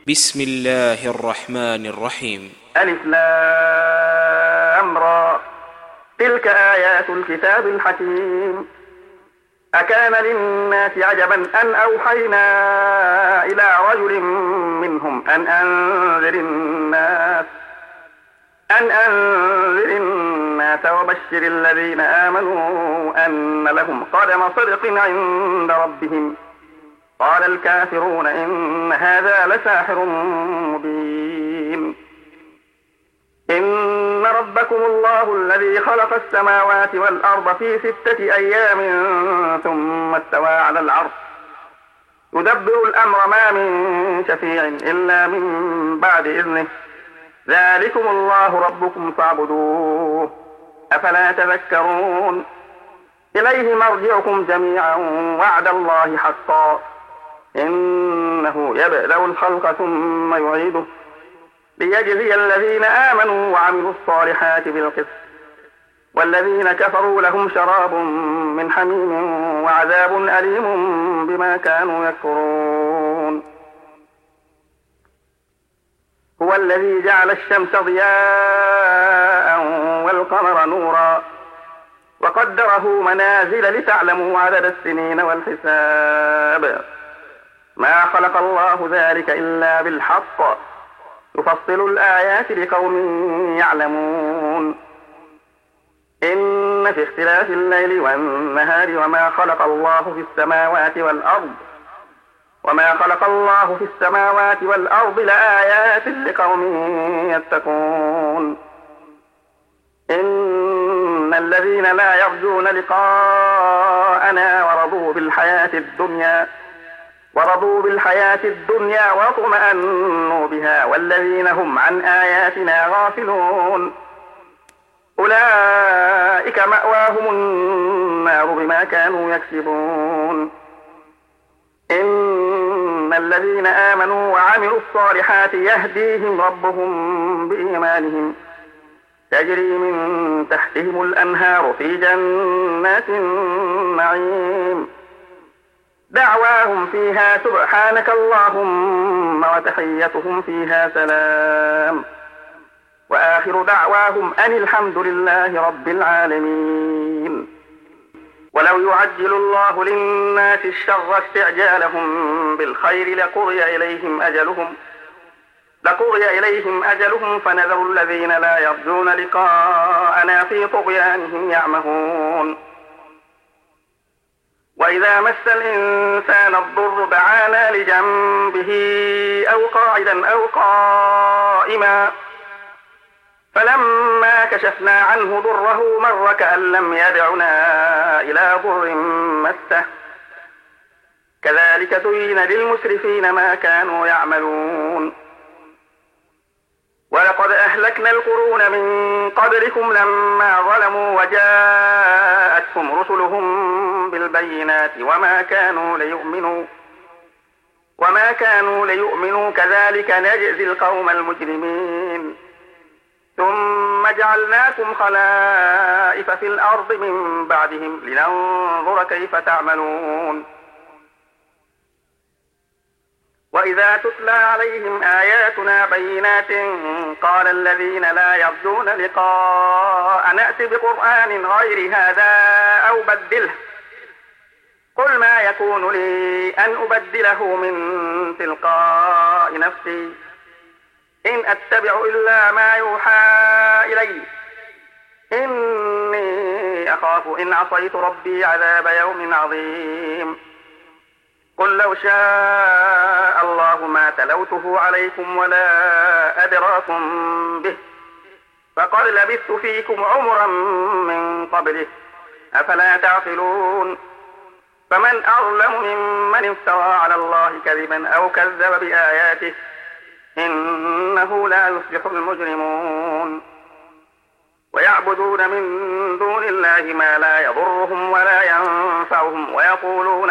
بسم الله الرحمن الرحيم. ألف لام را، تلك آيات الكتاب الحكيم. أكان للناس عجبا أن أوحينا إلى رجل منهم أن أنذر الناس وبشر الذين آمنوا أن لهم قدم صدق عند ربهم. قال الكافرون إن هذا لساحر مبين. إن ربكم الله الذي خلق السماوات والأرض في 6 أيام ثم استوى على العرش يدبر الأمر ما من شفيع إلا من بعد إذنه. ذلكم الله ربكم فاعبدوه أفلا تذكرون. إليه مرجعكم جميعا وعد الله حقا إنه يبدأ الخلق ثم يعيده ليجزي الذين آمنوا وعملوا الصالحات بالقسط والذين كفروا لهم شراب من حميم وعذاب أليم بما كانوا يكفرون. هو الذي جعل الشمس ضياء والقمر نورا وقدره منازل لتعلموا عدد السنين والحساب. ما خلق الله ذلك إلا بالحق يفصل الآيات لقوم يعلمون. إن في اختلاف الليل والنهار وما خلق الله في السماوات والأرض لآيات لقوم يتقون. إن الذين لا يرجون لقاءنا ورضوا بالحياة الدنيا واطمأنوا بها والذين هم عن آياتنا غافلون أولئك مأواهم النار بما كانوا يكسبون. إن الذين آمنوا وعملوا الصالحات يهديهم ربهم بإيمانهم تجري من تحتهم الأنهار في جنات النعيم دعواهم فيها سبحانك اللهم وتحيتهم فيها سلام وآخر دعواهم أن الحمد لله رب العالمين. ولو يعجل الله للناس الشر استعجالهم بالخير لقضي إليهم أجلهم فنذر الذين لا يرجون لقاءنا في طغيانهم يعمهون. وإذا مس الإنسان الضر دعانا لجنبه أو قاعدا أو قائما فلما كشفنا عنه ضره مر كأن لم يدعنا إلى ضر مسه كذلك زين للمسرفين ما كانوا يعملون. ولقد أهلكنا القرون من قبلكم لما ظلموا وجاءتهم رسلهم بالبينات وما كانوا ليؤمنوا كذلك نجزي القوم المجرمين. ثم جعلناكم خلائف في الأرض من بعدهم لننظر كيف تعملون. وإذا تتلى عليهم آياتنا بينات قال الذين لا يرجون لقاء نأت بقرآن غير هذا أو بدله قل ما يكون لي أن أبدله من تلقاء نفسي إن أتبع إلا ما يوحى إلي إني أخاف إن عصيت ربي عذاب يوم عظيم. قل لو شاء الله ما تلوته عليكم ولا أدراكم به فقد لبثت فيكم عمرا من قبله أفلا تعقلون. فمن أظلم ممن افترى على الله كذبا أو كذب بآياته إنه لا يفلح المجرمون. ويعبدون من دون الله ما لا يضرهم ولا ينفعهم ويقولون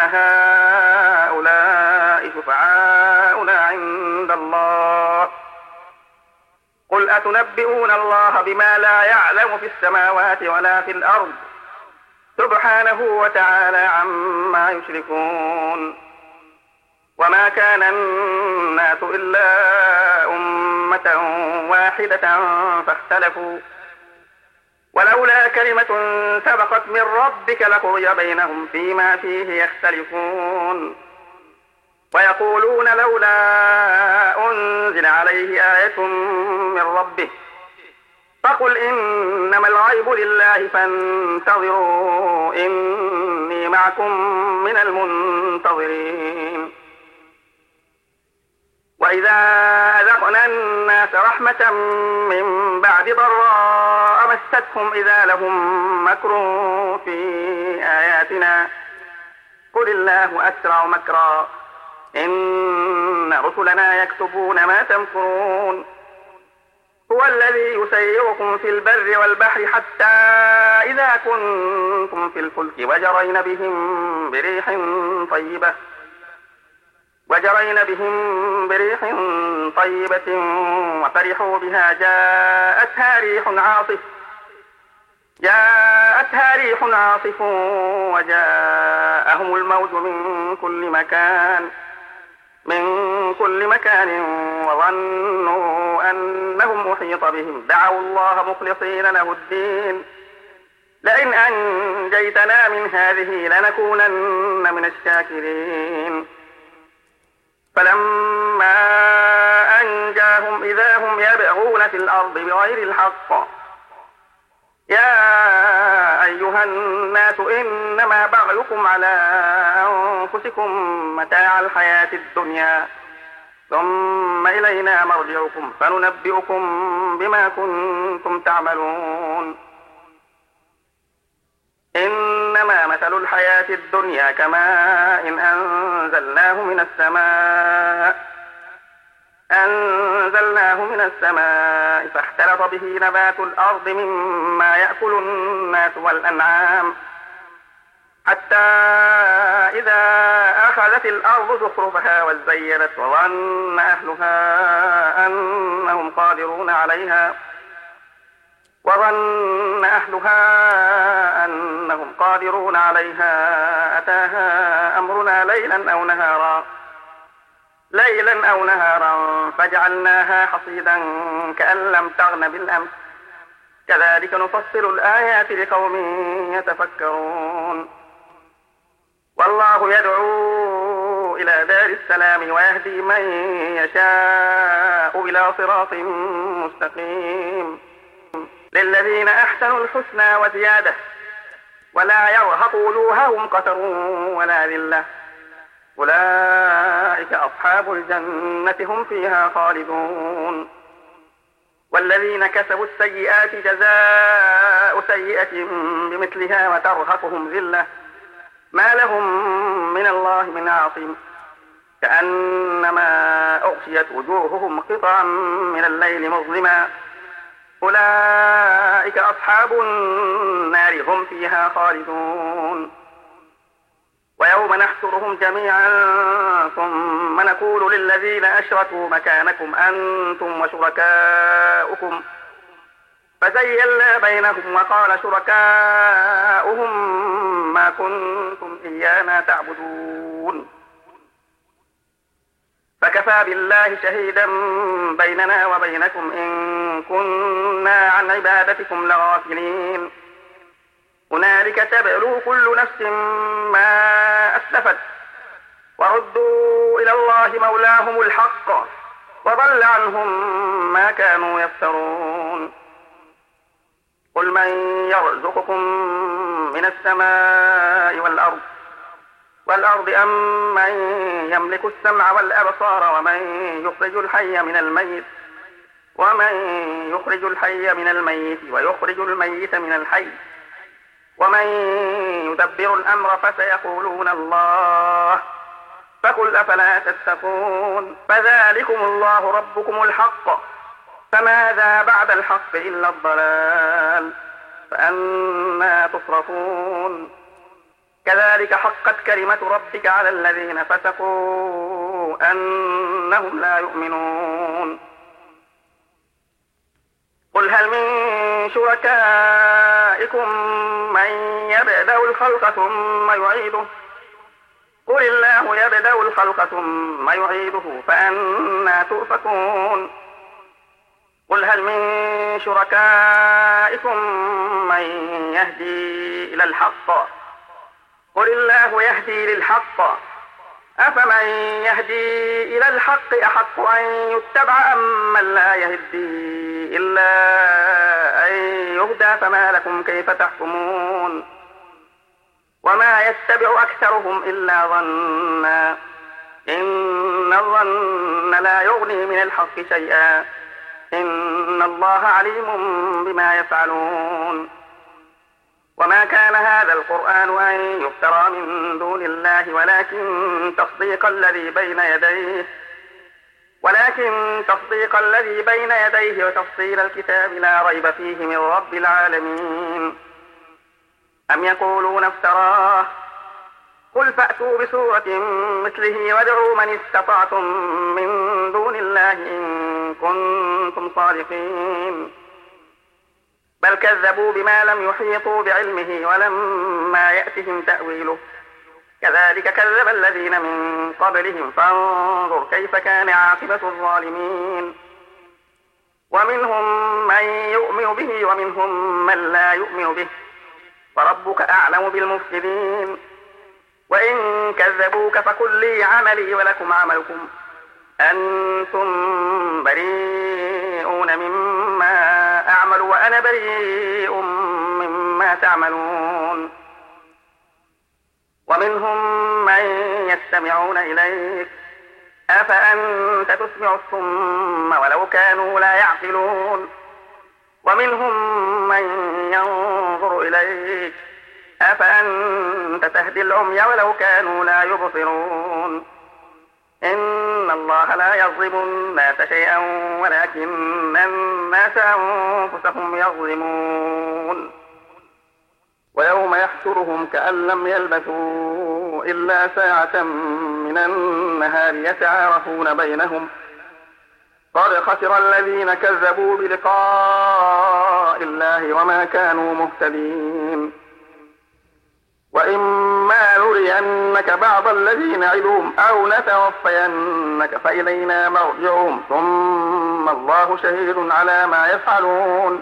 هؤلاء شفعاؤنا عند الله قل أتنبئون الله بما لا يعلم في السماوات ولا في الأرض سبحانه وتعالى عما يشركون. وما كان الناس إلا أمة واحدة فاختلفوا ولولا كلمة سبقت من ربك لقضي بينهم فيما فيه يختلفون ويقولون لولا أنزل عليه آية من ربه فقل إنما الغيب لله فانتظروا إني معكم من المنتظرين وإذا أذقنا الناس رحمة من بعد ضراء مستهم إذا لهم مكر في آياتنا قل الله أسرع مكرا إن رسلنا يكتبون ما تمكرون هو الذي يسيركم في البر والبحر حتى إذا كنتم في الفلك وجرين بهم بريح طيبة وفرحوا بها جاءتها ريح عاصف وجاءهم الموج من كل مكان وظنوا أنهم أحيط بهم دعوا الله مخلصين له الدين لئن أنجيتنا من هذه لنكونن من الشاكرين فلما أنجاهم إذا هم يبغون في الأرض بغير الحق يا أيها الناس إنما بغيكم على أنفسكم متاع الحياة الدنيا ثم إلينا مرجعكم فننبئكم بما كنتم تعملون إنما مثل الحياة الدنيا كماء إن أنزلناه من السماء فاختلط به نبات الأرض مما يأكل الناس والأنعام حتى إذا أخذت الأرض زخرفها وزينت وظن أهلها أنهم قادرون عليها أتاها أمرنا ليلا أو نهارا فجعلناها حصيدا كأن لم تغن بالأمس كذلك نفصل الآيات لقوم يتفكرون والله يدعو إلى دار السلام ويهدي من يشاء إلى صراط مستقيم للذين أحسنوا الحسنى وزيادة ولا يرهق وجوههم قتر ولا ذلة أولئك أصحاب الجنة هم فيها خالدون والذين كسبوا السيئات جزاء سيئة بمثلها وترهقهم ذلة ما لهم من الله من عاصم كأنما أغشيت وجوههم قطعا من الليل مظلما أولئك أصحاب النار هم فيها خالدون ويوم نحشرهم جميعا ثم نقول للذين أشركوا مكانكم أنتم وشركاؤكم فزيلنا بينهم وقال شركاؤهم ما كنتم إيانا تعبدون فكفى بالله شهيدا بيننا وبينكم إن كنا عن عبادتكم لغافلين هنالك تبلو كل نفس ما أسلفت وردوا إلى الله مولاهم الحق وضل عنهم ما كانوا يفترون قل من يرزقكم من السماء والأرض أم من يملك السمع والأبصار ومن يخرج الحي من الميت ويخرج الميت من الحي ومن يدبر الأمر فسيقولون الله فقل أفلا تتقون فذلكم الله ربكم الحق فماذا بعد الحق إلا الضلال فأنى تصرفون كذلك حقت كلمة ربك على الذين فسقوا أنهم لا يؤمنون قل هل من شركائكم من يبدأ الخلق ثم يعيده قل الله يبدأ الخلق ثم يعيده فأنى تؤفكون قل هل من شركائكم من يهدي إلى الحق قل الله يهدي للحق أفمن يهدي إلى الحق أحق أن يتبع أم من لا يهدي إلا أن يهدى فما لكم كيف تحكمون وما يتبع أكثرهم إلا ظنا إن الظن لا يغني من الحق شيئا إن الله عليم بما يفعلون وما كان هذا القرآن أن يفترى من دون الله ولكن تصديق الذي بين يديه وتفصيل الكتاب لا ريب فيه من رب العالمين أم يقولون افتراه قل فأتوا بسورة مثله وادعوا من استطعتم من دون الله إن كنتم صادقين بل كذبوا بما لم يحيطوا بعلمه ولما يأتهم تأويله كذلك كذب الذين من قبلهم فانظر كيف كان عاقبة الظالمين ومنهم من يؤمن به ومنهم من لا يؤمن به وربك أعلم بالمفسدين وإن كذبوك فقل لي عملي ولكم عملكم أنتم بريئون مما أعمل وأنا بريء مما تعملون ومنهم من يستمعون إليك أفأنت تسمع الصم ولو كانوا لا يعقلون ومنهم من ينظر إليك أفأنت تهدي العمي ولو كانوا لا يبصرون إن الله لا يظلم الناس شيئا ولكن الناس أنفسهم يظلمون ويوم يحشرهم كأن لم يلبثوا إلا ساعة من النهار يتعارفون بينهم قد خسر الذين كذبوا بلقاء الله وما كانوا مهتدين وإما نرينك بعض الذي نعدهم أو نتوفينك فإلينا مرجعهم ثم الله شهيد على ما يفعلون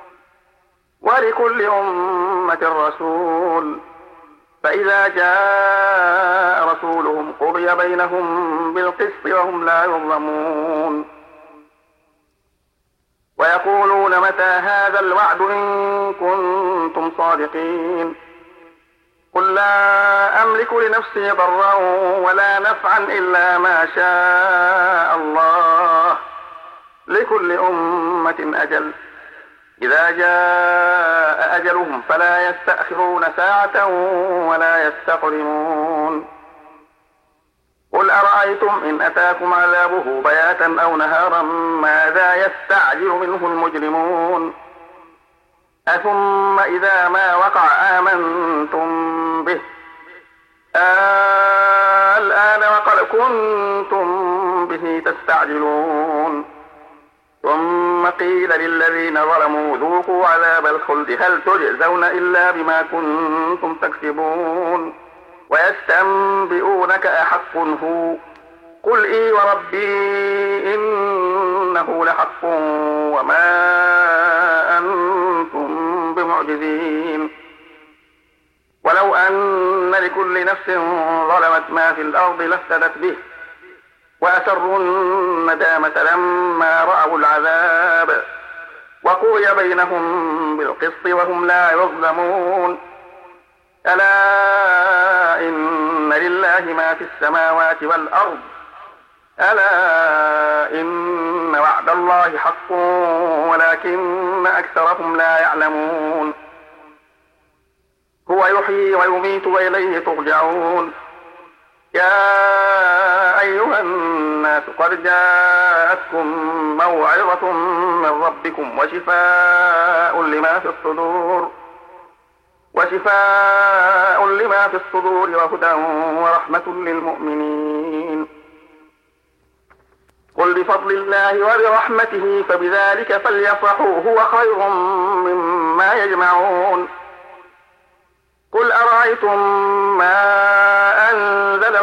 ولكل أمة رسول فإذا جاء رسولهم قضي بينهم بالقسط وهم لا يظلمون ويقولون متى هذا الوعد إن كنتم صادقين قل لا أملك لنفسي ضرا ولا نفعا إلا ما شاء الله لكل أمة أجل إذا جاء أجلهم فلا يستأخرون ساعة ولا يستقدمون قل أرأيتم إن أتاكم عذابه بياتا أو نهارا ماذا يستعجل منه المجرمون أثم إذا ما وقع آمنتم به الآن وقد كنتم به تستعجلون ثم قيل للذين ظلموا ذوقوا عذاب الخلد هل تجزون إلا بما كنتم تكسبون ويستنبئونك أحق هو قل إي وربي إنه لحق وما أنتم بمعجزين ولو أن لكل نفس ظلمت ما في الأرض لافتدت به وأسروا الندامة لما رأوا العذاب وقضي بينهم بالقسط وهم لا يظلمون ألا إن لله ما في السماوات والأرض ألا إن وعد الله حق ولكن أكثرهم لا يعلمون هو يحيي ويميت وإليه ترجعون يا أيها الناس قد جاءتكم موعظة من ربكم وشفاء لما في الصدور وهدى ورحمة للمؤمنين قل بفضل الله وبرحمته فبذلك فليفرحوا هو خير مما يجمعون قل أرأيتم ما أنزل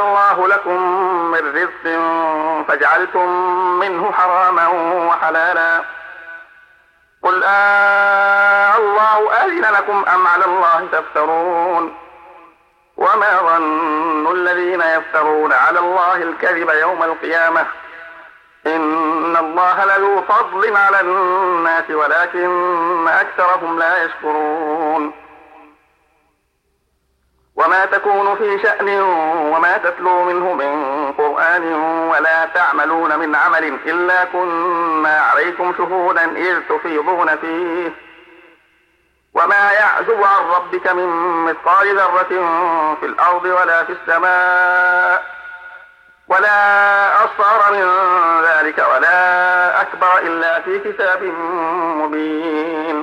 رزقناكم من رزق فجعلتم منه حراما وحلالا قل الله أذن لكم أم على الله تفترون وما ظن الذين يفترون على الله الكذب يوم القيامة إن الله لذو فضل على الناس ولكن أكثرهم لا يشكرون وما تكون في شأن وما تتلو منه من قرآن ولا تعملون من عمل إلا كنا عليكم شهودا إذ تفيضون فيه وما يعزب عن ربك من مثقال ذرة في الأرض ولا في السماء ولا أصغر من ذلك ولا أكبر إلا في كتاب مبين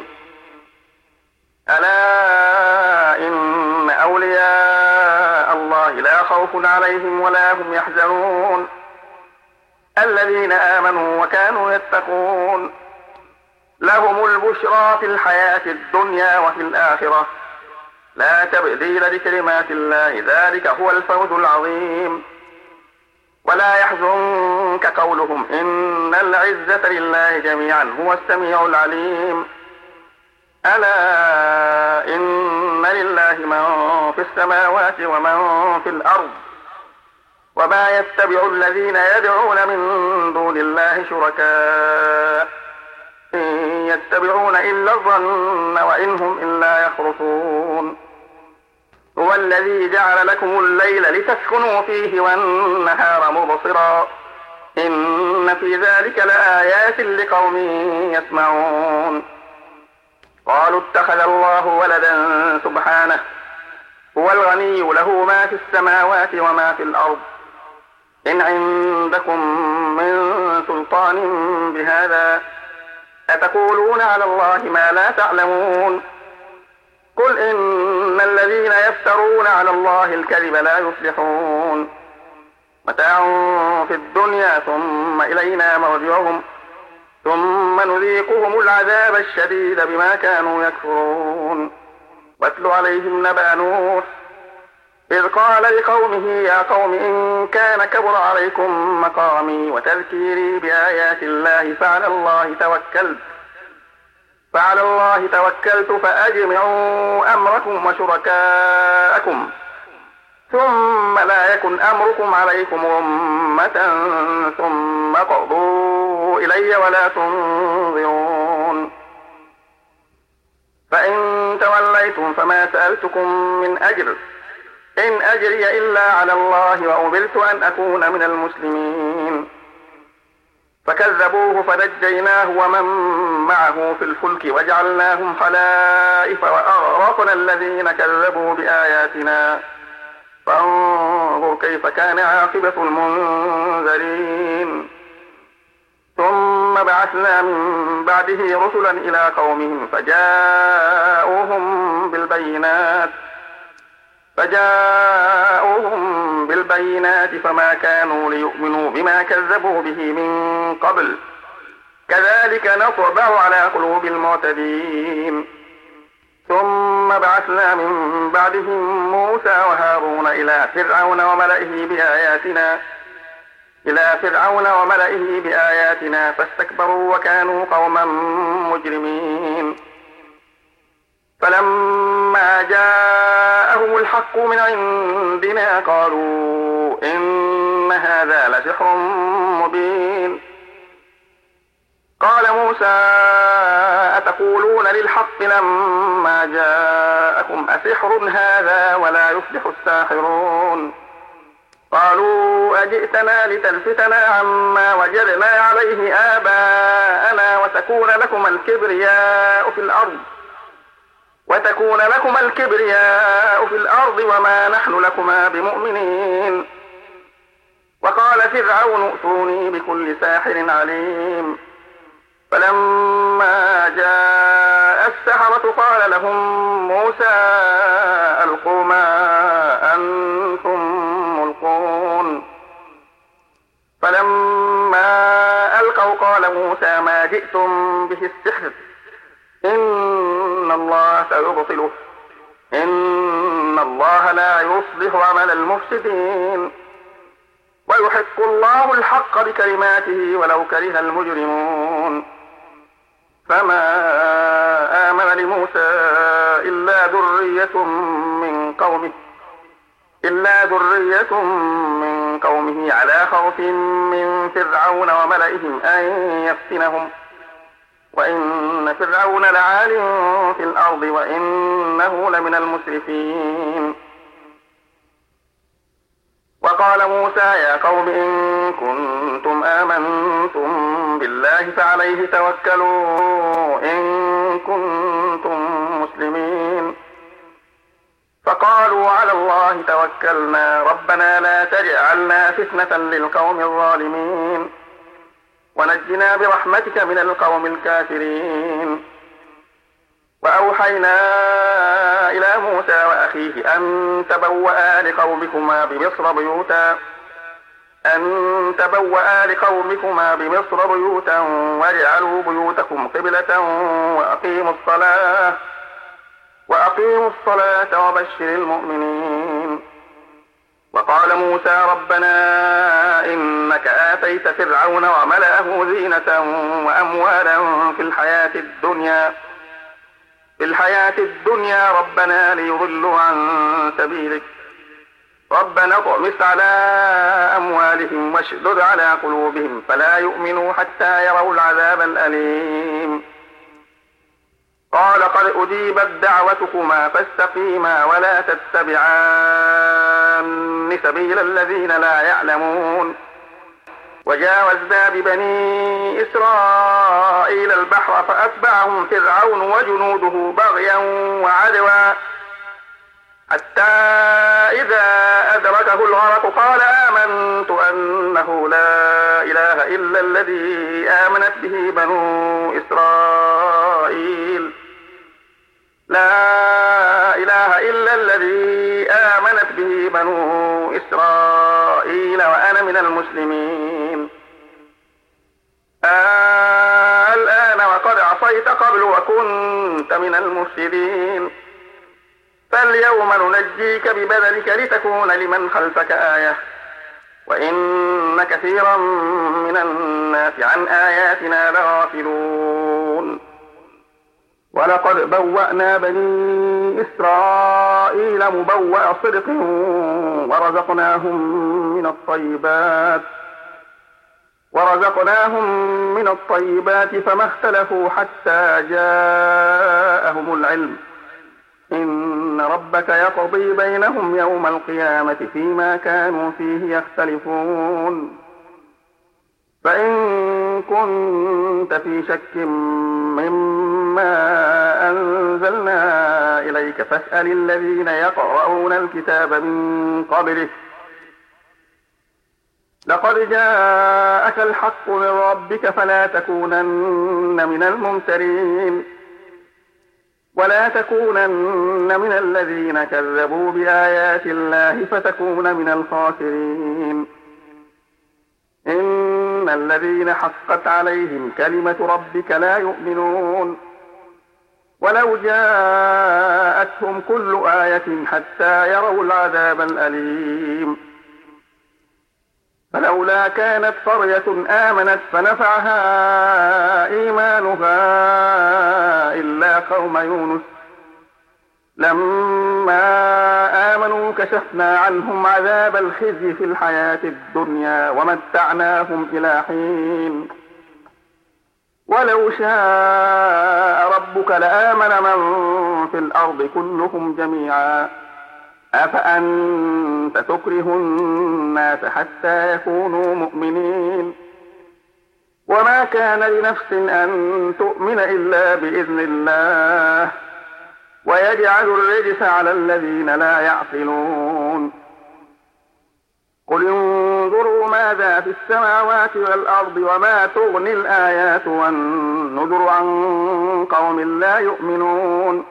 ألا إن أولياء الله لا خوف عليهم ولا هم يحزنون الذين آمنوا وكانوا يتقون لهم البشرى في الحياة الدنيا وفي الآخرة لا تبديل لكلمات الله ذلك هو الفوز العظيم ولا يحزنك قولهم إن العزة لله جميعا هو السميع العليم ألا إن لله من في السماوات ومن في الأرض وما يتبع الذين يدعون من دون الله شركاء إن يتبعون إلا الظن وإن هم إلا يخرصون هو الذي جعل لكم الليل لتسكنوا فيه والنهار مبصرا إن في ذلك لآيات لقوم يسمعون قالوا اتخذ الله ولدا سبحانه هو الغني له ما في السماوات وما في الأرض إن عندكم من سلطان بهذا أتقولون على الله ما لا تعلمون قل إن الذين يفترون على الله الكذب لا يفلحون متاع في الدنيا ثم إلينا مرجعهم ثم نذيقهم العذاب الشديد بما كانوا يكفرون واتل عليهم نبأ نوح إذ قال لقومه يا قوم إن كان كبر عليكم مقامي وتذكيري بآيات الله فعلى الله توكلت فأجمعوا أمركم وشركاءكم ثم لا يكن أمركم عليكم غمة ثم قضوا إلي ولا تنظرون فإن توليتم فما سألتكم من أجر إن أجري إلا على الله وأمرت أن أكون من المسلمين فكذبوه فنجيناه ومن معه في الفلك وجعلناهم خلائف وأغرقنا الذين كذبوا بآياتنا فانظر كيف كان عاقبة المنذرين ثم بعثنا من بعده رسلا إلى قومهم فجاءوهم بالبينات فما كانوا ليؤمنوا بما كذبوا به من قبل كذلك نطبع على قلوب المعتدين ثم بعثنا من بعدهم موسى وهارون إلى فرعون وملئه بآياتنا فاستكبروا وكانوا قوما مجرمين فلما جاءهم الحق من عندنا قالوا إن هذا لسحر مبين قال موسى أتقولون للحق لما جاءكم أسحر هذا ولا يفلح الساحرون قالوا أجئتنا لتلفتنا عما وجدنا عليه آباءنا وتكون لكم الكبرياء في الأرض وما نحن لكما بمؤمنين وقال فرعون ائتوني بكل ساحر عليم فلما جاء السحرة قال لهم موسى ألقوا ما أنتم ملقون فلما ألقوا قال موسى ما جئتم به السحر إن الله سيبطله إن الله لا يصلح عمل المفسدين ويحق الله الحق بكلماته ولو كره المجرمون. فما آمن لموسى إلا ذرية من قومه على خوف من فرعون وملئهم أن يفتنهم، وإن فرعون لعال في الأرض وإنه لمن المسرفين. وقال موسى يا قوم إن كنتم آمنتم بالله فعليه توكلوا إن كنتم مسلمين. فقالوا على الله توكلنا ربنا لا تجعلنا فتنة للقوم الظالمين ونجنا برحمتك من القوم الكافرين. وأوحينا إلى موسى وأخيه أن تبوأ لقومكما بمصر بيوتا واجعلوا بيوتكم قبلة وأقيموا الصلاة وبشر المؤمنين. وقال موسى ربنا إنك آتيت فرعون وملأه زينة وأموالا في الحياة الدنيا ربنا ليضلوا عن سبيلك ربنا اطمس على أموالهم واشدد على قلوبهم فلا يؤمنوا حتى يروا العذاب الأليم. قال قد أجيبت دعوتكما فاستقيما ولا تتبعان سبيل الذين لا يعلمون. وجاوزنا ببني إسرائيل البحر فأتبعهم فرعون وجنوده بغيا وعدوا حتى إذا أدركه الغرق قال آمنت أنه لا إله إلا الذي آمنت به بنو إسرائيل وأنا من المسلمين. الآن وقد عصيت قبل وكنت من المفسدين فاليوم ننجيك ببدنك لتكون لمن خلفك آية وإن كثيرا من الناس عن آياتنا لغافلون. ولقد بوأنا بني إسرائيل مبوأ صدق ورزقناهم من الطيبات فما اختلفوا حتى جاءهم العلم إن ربك يقضي بينهم يوم القيامة فيما كانوا فيه يختلفون. فإن كنت في شك مما أنزلنا إليك فاسأل الذين يقرؤون الكتاب من قبلك لقد جاءك الحق من ربك فلا تكونن من الممترين ولا تكونن من الذين كذبوا بآيات الله فتكون من الخاسرين. إن الذين حقت عليهم كلمة ربك لا يؤمنون ولو جاءتهم كل آية حتى يروا العذاب الأليم. فلولا كانت قرية آمنت فنفعها إيمانها إلا قوم يونس لما آمنوا كشفنا عنهم عذاب الخزي في الحياة الدنيا ومتعناهم إلى حين. ولو شاء ربك لآمن من في الأرض كلهم جميعا أفأنت تكره الناس حتى يكونوا مؤمنين وما كان لنفس أن تؤمن إلا بإذن الله ويجعل الرجس على الذين لا يعقلون. قل انظروا ماذا في السماوات والأرض وما تغني الآيات والنذر عن قوم لا يؤمنون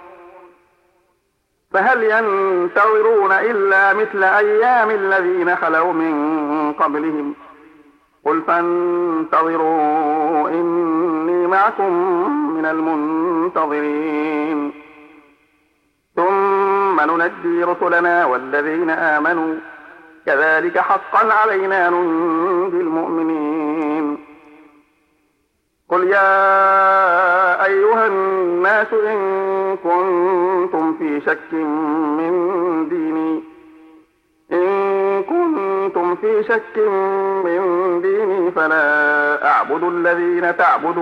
فهل ينتظرون إلا مثل أيام الذين خلوا من قبلهم قل فانتظروا إني معكم من المنتظرين ثم ننجي رسلنا والذين آمنوا كذلك حقا علينا ننجي المؤمنين. قل يا أيها الناس إن كنتم في شك من ديني فلا أعبد الذين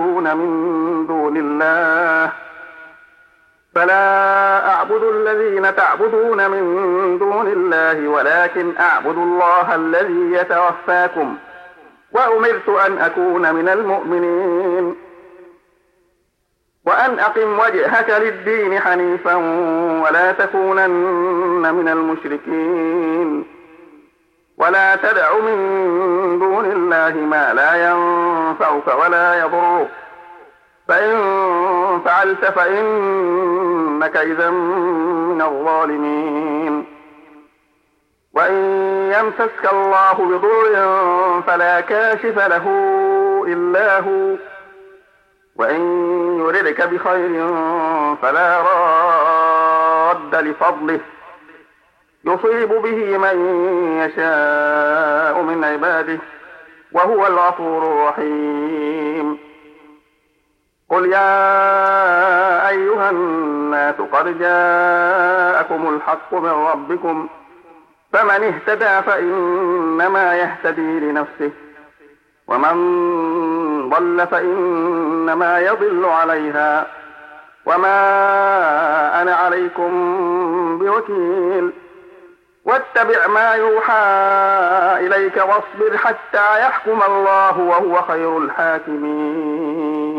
تعبدون من دون الله ولكن أعبد الله الذي يتوفاكم وأمرت أن أكون من المؤمنين. وأن أقم وجهك للدين حنيفا ولا تكونن من المشركين. ولا تدع من دون الله ما لا ينفعك ولا يضرك، فإن فعلت فإنك إذا من الظالمين. وإن يمسسك الله بضر فلا كاشف له إلا هو، وإن يردك بخير فلا راد لفضله، يصيب به من يشاء من عباده وهو الغفور الرحيم. قل يا أيها الناس قد جاءكم الحق من ربكم، فمن اهتدى فإنما يهتدي لنفسه، ومن ضل فإنما يضل عليها، وما أنا عليكم بوكيل. واتبع ما يوحى إليك واصبر حتى يحكم الله وهو خير الحاكمين.